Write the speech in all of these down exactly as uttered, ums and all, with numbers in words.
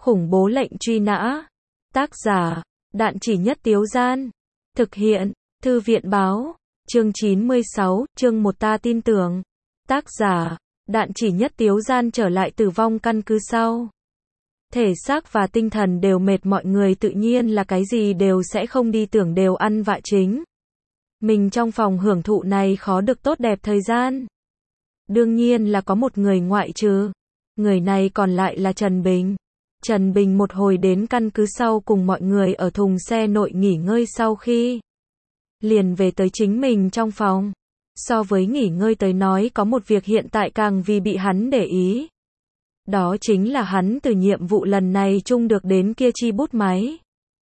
Khủng bố lệnh truy nã. Tác giả, Đạn Chỉ Nhất Tiếu Gian. Thực hiện, Thư viện Báo. Chương chín mươi sáu, chương một ta tin tưởng. Tác giả, Đạn Chỉ Nhất Tiếu Gian trở lại tử vong căn cứ sau. Thể xác và tinh thần đều mệt, mọi người tự nhiên là cái gì đều sẽ không đi tưởng, đều ăn vạ chính. Mình trong phòng hưởng thụ này khó được tốt đẹp thời gian. Đương nhiên là có một người ngoại trừ. Người này còn lại là Trần Bình. Trần Bình một hồi đến căn cứ sau cùng mọi người ở thùng xe nội nghỉ ngơi, sau khi liền về tới chính mình trong phòng. So với nghỉ ngơi tới nói, có một việc hiện tại càng vì bị hắn để ý. Đó chính là hắn từ nhiệm vụ lần này chung được đến kia chi bút máy.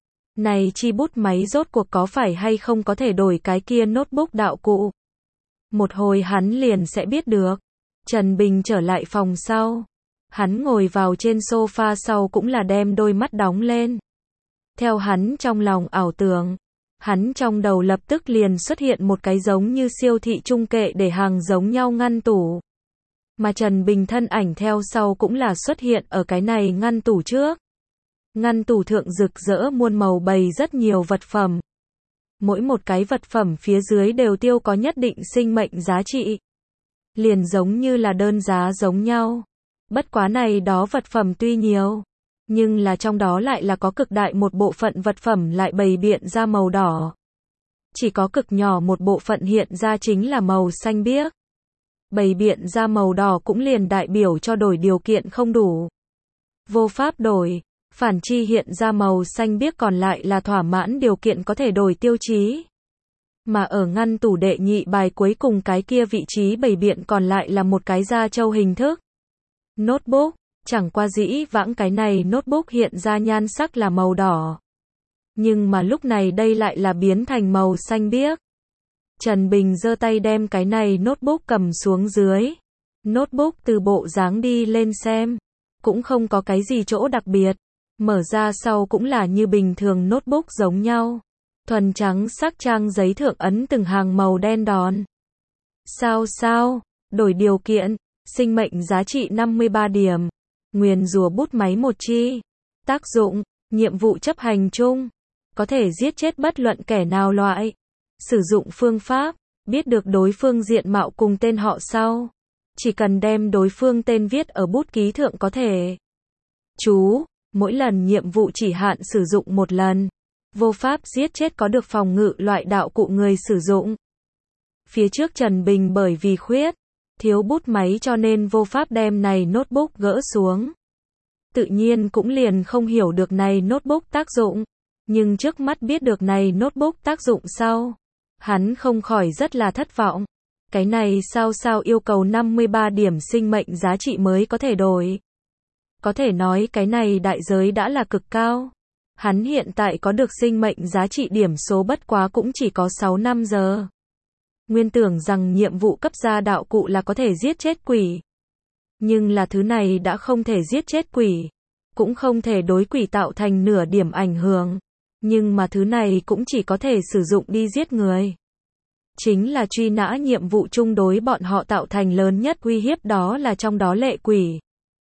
Này chi bút máy rốt cuộc có phải hay không có thể đổi cái kia notebook đạo cụ? Một hồi hắn liền sẽ biết được. Trần Bình trở lại phòng sau. Hắn ngồi vào trên sofa sau cũng là đem đôi mắt đóng lên. Theo hắn trong lòng ảo tưởng, hắn trong đầu lập tức liền xuất hiện một cái giống như siêu thị trung kệ để hàng giống nhau ngăn tủ. Mà Trần Bình thân ảnh theo sau cũng là xuất hiện ở cái này ngăn tủ trước. Ngăn tủ thượng rực rỡ muôn màu bày rất nhiều vật phẩm. Mỗi một cái vật phẩm phía dưới đều tiêu có nhất định sinh mệnh giá trị. Liền giống như là đơn giá giống nhau. Bất quá này đó vật phẩm tuy nhiều, nhưng là trong đó lại là có cực đại một bộ phận vật phẩm lại bày biện ra màu đỏ. Chỉ có cực nhỏ một bộ phận hiện ra chính là màu xanh biếc. Bày biện ra màu đỏ cũng liền đại biểu cho đổi điều kiện không đủ. Vô pháp đổi, phản chi hiện ra màu xanh biếc còn lại là thỏa mãn điều kiện có thể đổi tiêu chí. Mà ở ngăn tủ đệ nhị bài cuối cùng cái kia vị trí bày biện còn lại là một cái da trâu hình thức. Notebook, chẳng qua dĩ vãng cái này notebook hiện ra nhan sắc là màu đỏ. Nhưng mà lúc này đây lại là biến thành màu xanh biếc. Trần Bình giơ tay đem cái này notebook cầm xuống dưới. Notebook từ bộ dáng đi lên xem, cũng không có cái gì chỗ đặc biệt. Mở ra sau cũng là như bình thường notebook giống nhau. Thuần trắng sắc trang giấy thượng ấn từng hàng màu đen đòn. Sao sao, đổi điều kiện. Sinh mệnh giá trị năm mươi ba điểm. Nguyền rủa bút máy một chi. Tác dụng, nhiệm vụ chấp hành chung. Có thể giết chết bất luận kẻ nào loại. Sử dụng phương pháp, biết được đối phương diện mạo cùng tên họ sau. Chỉ cần đem đối phương tên viết ở bút ký thượng có thể. Chú, mỗi lần nhiệm vụ chỉ hạn sử dụng một lần. Vô pháp giết chết có được phòng ngự loại đạo cụ người sử dụng. Phía trước Trần Bình bởi vì khuyết thiếu bút máy cho nên vô pháp đem này notebook gỡ xuống. Tự nhiên cũng liền không hiểu được này notebook tác dụng. Nhưng trước mắt biết được này notebook tác dụng sau. Hắn không khỏi rất là thất vọng. Cái này sao sao yêu cầu năm mươi ba điểm sinh mệnh giá trị mới có thể đổi. Có thể nói cái này đại giới đã là cực cao. Hắn hiện tại có được sinh mệnh giá trị điểm số bất quá cũng chỉ có sáu năm giờ. Nguyên tưởng rằng nhiệm vụ cấp ra đạo cụ là có thể giết chết quỷ. Nhưng là thứ này đã không thể giết chết quỷ. Cũng không thể đối quỷ tạo thành nửa điểm ảnh hưởng. Nhưng mà thứ này cũng chỉ có thể sử dụng đi giết người. Chính là truy nã nhiệm vụ chung đối bọn họ tạo thành lớn nhất uy hiếp, đó là trong đó lệ quỷ.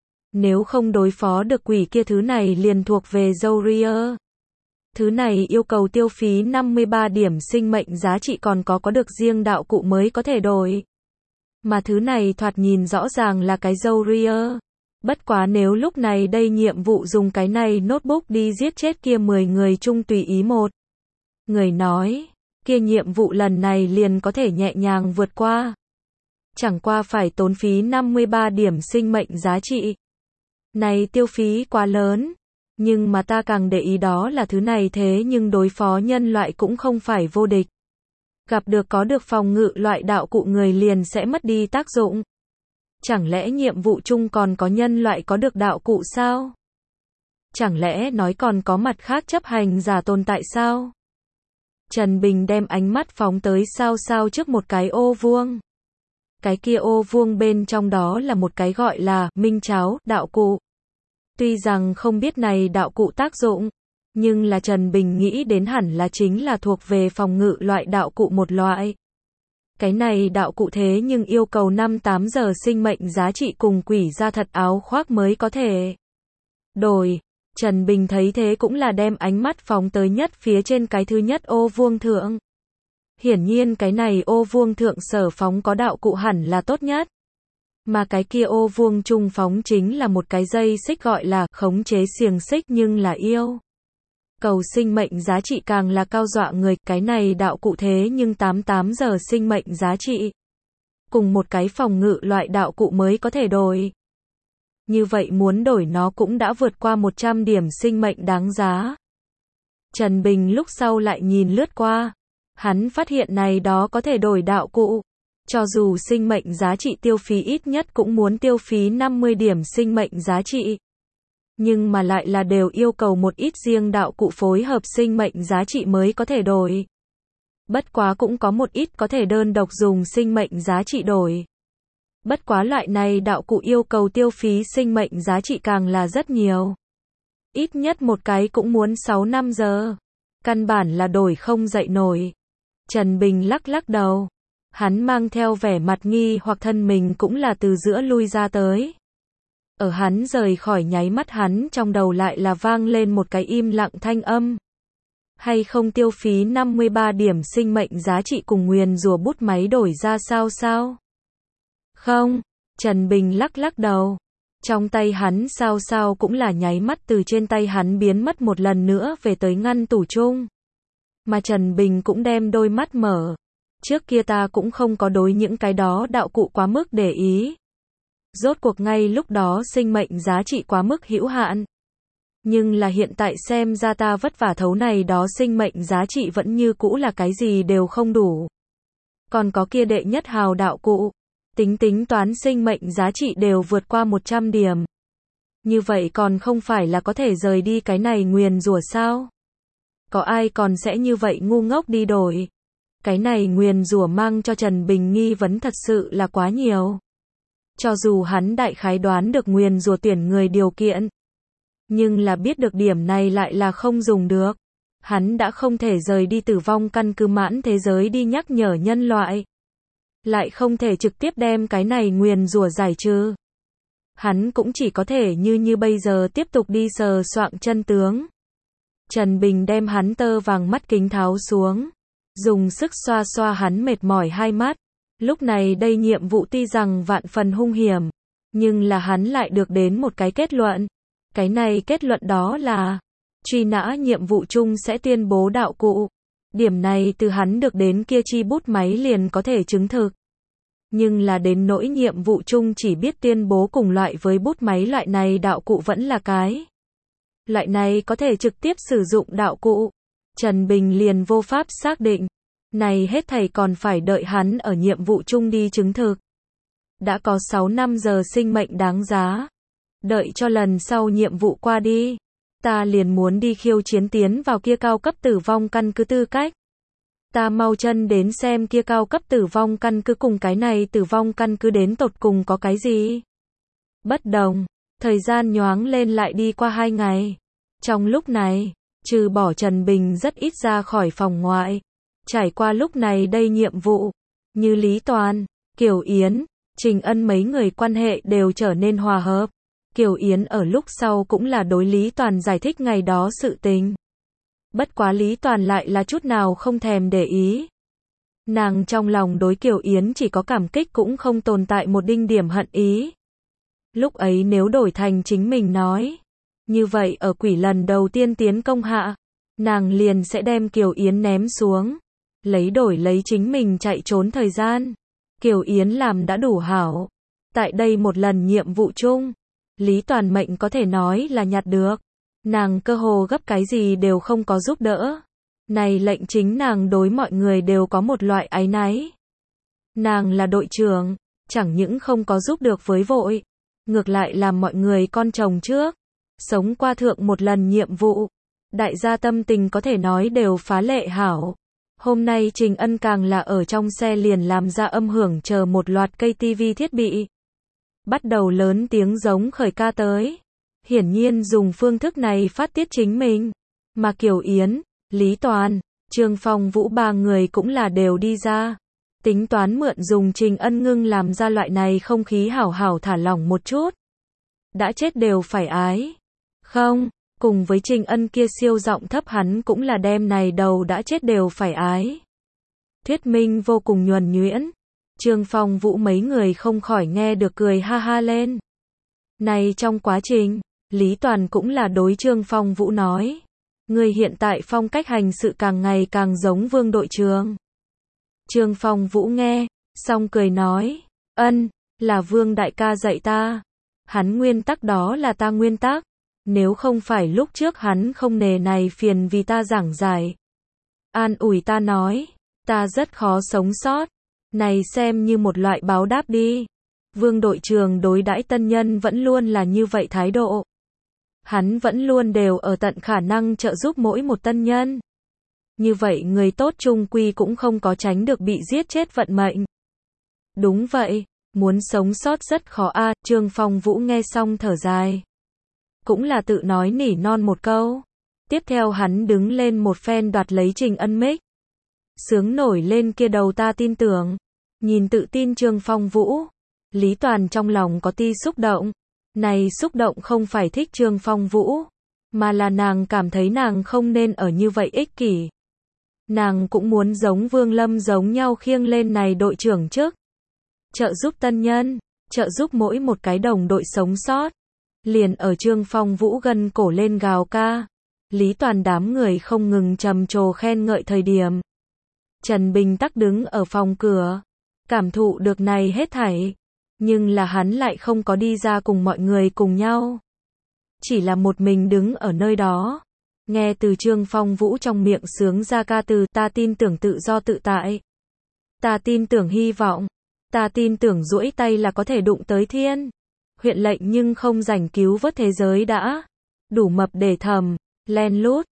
Nếu không đối phó được quỷ kia thứ này liền thuộc về Zourier. Thứ này yêu cầu tiêu phí năm mươi ba điểm sinh mệnh giá trị, còn có có được riêng đạo cụ mới có thể đổi. Mà thứ này thoạt nhìn rõ ràng là cái Zourier. Bất quá nếu lúc này đây nhiệm vụ dùng cái này notebook đi giết chết kia mười người chung tùy ý một người nói, kia nhiệm vụ lần này liền có thể nhẹ nhàng vượt qua. Chẳng qua phải tốn phí năm mươi ba điểm sinh mệnh giá trị. Này tiêu phí quá lớn. Nhưng mà ta càng để ý đó là thứ này thế nhưng đối phó nhân loại cũng không phải vô địch. Gặp được có được phòng ngự loại đạo cụ người liền sẽ mất đi tác dụng. Chẳng lẽ nhiệm vụ chung còn có nhân loại có được đạo cụ sao? Chẳng lẽ nói còn có mặt khác chấp hành giả tồn tại sao? Trần Bình đem ánh mắt phóng tới sao sao trước một cái ô vuông. Cái kia ô vuông bên trong đó là một cái gọi là minh cháo đạo cụ. Tuy rằng không biết này đạo cụ tác dụng, nhưng là Trần Bình nghĩ đến hẳn là chính là thuộc về phòng ngự loại đạo cụ một loại. Cái này đạo cụ thế nhưng yêu cầu năm tám giờ sinh mệnh giá trị cùng quỷ da thật áo khoác mới có thể đổi. Trần Bình thấy thế cũng là đem ánh mắt phóng tới nhất phía trên cái thứ nhất ô vuông thượng. Hiển nhiên cái này ô vuông thượng sở phóng có đạo cụ hẳn là tốt nhất. Mà cái kia ô vuông trung phóng chính là một cái dây xích gọi là khống chế xiềng xích nhưng là yêu. Cầu sinh mệnh giá trị càng là cao dọa người, cái này đạo cụ thế nhưng tám mươi tám giờ sinh mệnh giá trị. Cùng một cái phòng ngự loại đạo cụ mới có thể đổi. Như vậy muốn đổi nó cũng đã vượt qua một trăm điểm sinh mệnh đáng giá. Trần Bình lúc sau lại nhìn lướt qua. Hắn phát hiện này đó có thể đổi đạo cụ. Cho dù sinh mệnh giá trị tiêu phí ít nhất cũng muốn tiêu phí năm mươi điểm sinh mệnh giá trị. Nhưng mà lại là đều yêu cầu một ít riêng đạo cụ phối hợp sinh mệnh giá trị mới có thể đổi. Bất quá cũng có một ít có thể đơn độc dùng sinh mệnh giá trị đổi. Bất quá loại này đạo cụ yêu cầu tiêu phí sinh mệnh giá trị càng là rất nhiều. Ít nhất một cái cũng muốn sáu năm giờ. Căn bản là đổi không dậy nổi. Trần Bình lắc lắc đầu. Hắn mang theo vẻ mặt nghi hoặc thân mình cũng là từ giữa lui ra tới. Ở hắn rời khỏi nháy mắt hắn trong đầu lại là vang lên một cái im lặng thanh âm. Hay không tiêu phí năm mươi ba điểm sinh mệnh giá trị cùng nguyền rủa bút máy đổi ra sao sao? Không, Trần Bình lắc lắc đầu. Trong tay hắn sao sao cũng là nháy mắt từ trên tay hắn biến mất một lần nữa về tới ngăn tủ chung. Mà Trần Bình cũng đem đôi mắt mở. Trước kia ta cũng không có đối những cái đó đạo cụ quá mức để ý. Rốt cuộc ngay lúc đó sinh mệnh giá trị quá mức hữu hạn. Nhưng là hiện tại xem ra ta vất vả thấu này đó sinh mệnh giá trị vẫn như cũ là cái gì đều không đủ. Còn có kia đệ nhất hào đạo cụ. Tính tính toán sinh mệnh giá trị đều vượt qua một trăm điểm. Như vậy còn không phải là có thể rời đi cái này nguyền rủa sao? Có ai còn sẽ như vậy ngu ngốc đi đổi? Cái này nguyền rủa mang cho Trần Bình nghi vấn thật sự là quá nhiều. Cho dù hắn đại khái đoán được nguyền rủa tuyển người điều kiện. Nhưng là biết được điểm này lại là không dùng được. Hắn đã không thể rời đi tử vong căn cứ mãn thế giới đi nhắc nhở nhân loại. Lại không thể trực tiếp đem cái này nguyền rủa giải trừ. Hắn cũng chỉ có thể như như bây giờ tiếp tục đi sờ soạng chân tướng. Trần Bình đem hắn tơ vàng mắt kính tháo xuống. Dùng sức xoa xoa hắn mệt mỏi hai mắt. Lúc này đây nhiệm vụ tuy rằng vạn phần hung hiểm. Nhưng là hắn lại được đến một cái kết luận. Cái này kết luận đó là truy nã nhiệm vụ chung sẽ tuyên bố đạo cụ. Điểm này từ hắn được đến kia chi bút máy liền có thể chứng thực. Nhưng là đến nỗi nhiệm vụ chung chỉ biết tuyên bố cùng loại với bút máy loại này đạo cụ vẫn là cái. Loại này có thể trực tiếp sử dụng đạo cụ. Trần Bình liền vô pháp xác định. Này hết thảy còn phải đợi hắn ở nhiệm vụ chung đi chứng thực. Đã có sáu năm giờ sinh mệnh đáng giá. Đợi cho lần sau nhiệm vụ qua đi. Ta liền muốn đi khiêu chiến tiến vào kia cao cấp tử vong căn cứ tư cách. Ta mau chân đến xem kia cao cấp tử vong căn cứ cùng cái này tử vong căn cứ đến tột cùng có cái gì. Bất đồng, thời gian nhoáng lên lại đi qua hai ngày. Trong lúc này, trừ bỏ Trần Bình rất ít ra khỏi phòng ngoại. Trải qua lúc này đây nhiệm vụ, như Lý Toàn, Kiều Yến, Trình Ân mấy người quan hệ đều trở nên hòa hợp. Kiều Yến ở lúc sau cũng là đối Lý Toàn giải thích ngày đó sự tình. Bất quá Lý Toàn lại là chút nào không thèm để ý. Nàng trong lòng đối Kiều Yến chỉ có cảm kích cũng không tồn tại một đinh điểm hận ý. Lúc ấy nếu đổi thành chính mình nói. Như vậy ở quỷ lần đầu tiên tiến công hạ. Nàng liền sẽ đem Kiều Yến ném xuống. Lấy đổi lấy chính mình chạy trốn thời gian. Kiều Yến làm đã đủ hảo. Tại đây một lần nhiệm vụ chung. Lý Toàn mệnh có thể nói là nhặt được. Nàng cơ hồ gấp cái gì đều không có giúp đỡ. Này lệnh chính nàng đối mọi người đều có một loại áy náy. Nàng là đội trưởng, chẳng những không có giúp được với vội. Ngược lại làm mọi người con chồng trước. Sống qua thượng một lần nhiệm vụ. Đại gia tâm tình có thể nói đều phá lệ hảo. Hôm nay Trình Ân càng là ở trong xe liền làm ra âm hưởng chờ một loạt cây tivi thiết bị. Bắt đầu lớn tiếng giống khởi ca tới. Hiển nhiên dùng phương thức này phát tiết chính mình. Mà Kiều Yến, Lý Toàn, Trương Phong Vũ ba người cũng là đều đi ra. Tính toán mượn dùng Trình Ân ngưng làm ra loại này không khí hảo hảo thả lỏng một chút. Đã chết đều phải ái. Không, Cùng với Trình Ân kia siêu giọng thấp hắn cũng là đem này đầu đã chết đều phải ái. Thuyết minh vô cùng nhuần nhuyễn. Trương Phong Vũ mấy người không khỏi nghe được cười ha ha lên. Này trong quá trình, Lý Toàn cũng là đối Trương Phong Vũ nói. Người hiện tại phong cách hành sự càng ngày càng giống Vương đội trưởng. Trương Phong Vũ nghe, xong cười nói. Ân, là Vương đại ca dạy ta. Hắn nguyên tắc đó là ta nguyên tắc. Nếu không phải lúc trước hắn không nề này phiền vì ta giảng giải. An ủi ta nói, ta rất khó sống sót. Này xem như một loại báo đáp đi. Vương đội trưởng đối đãi tân nhân vẫn luôn là như vậy thái độ. Hắn vẫn luôn đều ở tận khả năng trợ giúp mỗi một tân nhân. Như vậy người tốt chung quy cũng không có tránh được bị giết chết vận mệnh. Đúng vậy, muốn sống sót rất khó a. À, Trương Phong Vũ nghe xong thở dài. Cũng là tự nói nỉ non một câu. Tiếp theo hắn đứng lên một phen đoạt lấy Trình Ân mic. Sướng nổi lên kia đầu ta tin tưởng. Nhìn tự tin Trương Phong Vũ. Lý Toàn trong lòng có ti xúc động. Này xúc động không phải thích Trương Phong Vũ. Mà là nàng cảm thấy nàng không nên ở như vậy ích kỷ. Nàng cũng muốn giống Vương Lâm giống nhau khiêng lên này đội trưởng chức. Trợ giúp tân nhân. Trợ giúp mỗi một cái đồng đội sống sót. Liền ở Trương Phong Vũ gân cổ lên gào ca. Lý Toàn đám người không ngừng trầm trồ khen ngợi thời điểm. Trần Bình tắc đứng ở phòng cửa. Cảm thụ được này hết thảy. Nhưng là hắn lại không có đi ra cùng mọi người cùng nhau. Chỉ là một mình đứng ở nơi đó. Nghe từ Trương Phong Vũ trong miệng sướng ra ca từ ta tin tưởng tự do tự tại. Ta tin tưởng hy vọng. Ta tin tưởng duỗi tay là có thể đụng tới thiên. Huyện lệnh nhưng không rảnh cứu vớt thế giới đã. Đủ mập để thầm, len lút.